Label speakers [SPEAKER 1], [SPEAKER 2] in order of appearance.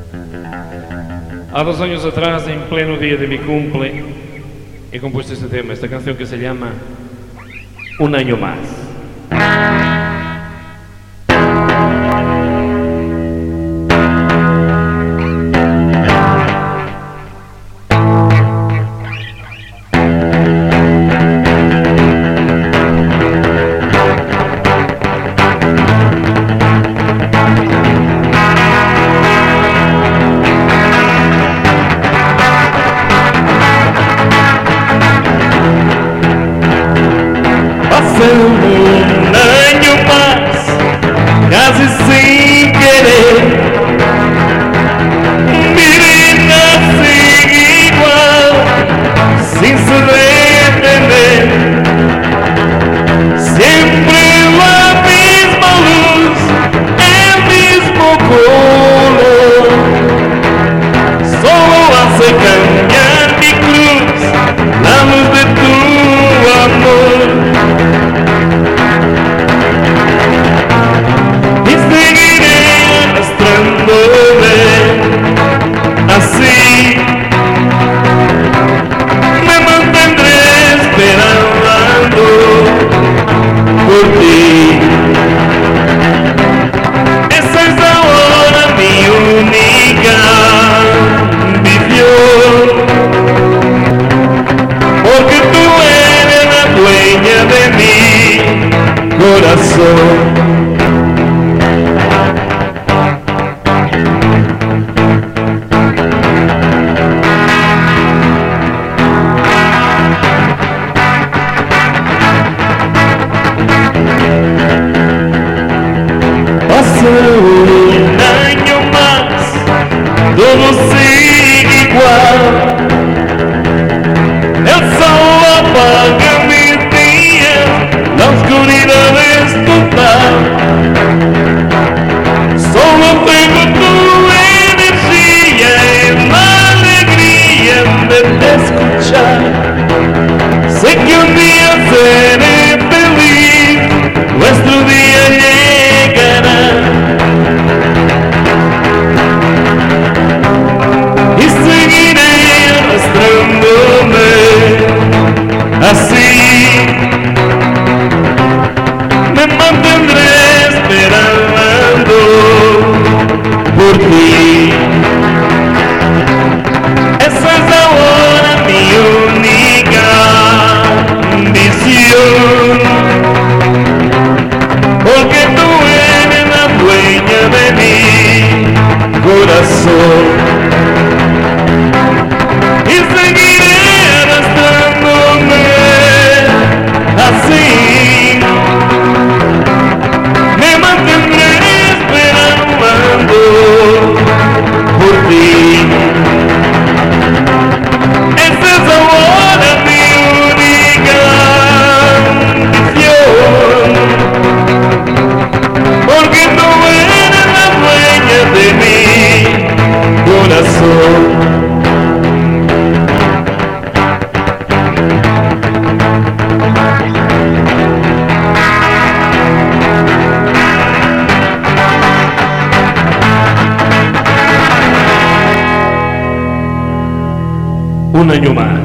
[SPEAKER 1] Há 2 años atrás, en pleno día de mi cumple, he compuesto este tema, esta canción que se llama Un año más.
[SPEAKER 2] Un año más, casi sin querer, mi vida sigue igual, sin saber entender. Siempre la misma luz, el mismo color, solo hace cambiar mi cruz, la luz de tu amor. Así me mantendré esperando por ti. Esa es ahora mi única ambición, porque tú eres la dueña de mi corazón. Un año más, todo sigue igual. El sol apaga mis días, la oscuridad es total. Solo tengo tu energía y la alegría de te escuchar. Sé que un día seré feliz, nuestro día llegará. Así me mantendré esperando por ti. Esa es ahora mi única ambición, porque tú eres la dueña de mi corazón. Y seguiré arrastrándome así, me mantendré esperando por ti. Esa es ahora mi única ambición, porque tú eres la dueña de mi corazón.
[SPEAKER 1] Un año más.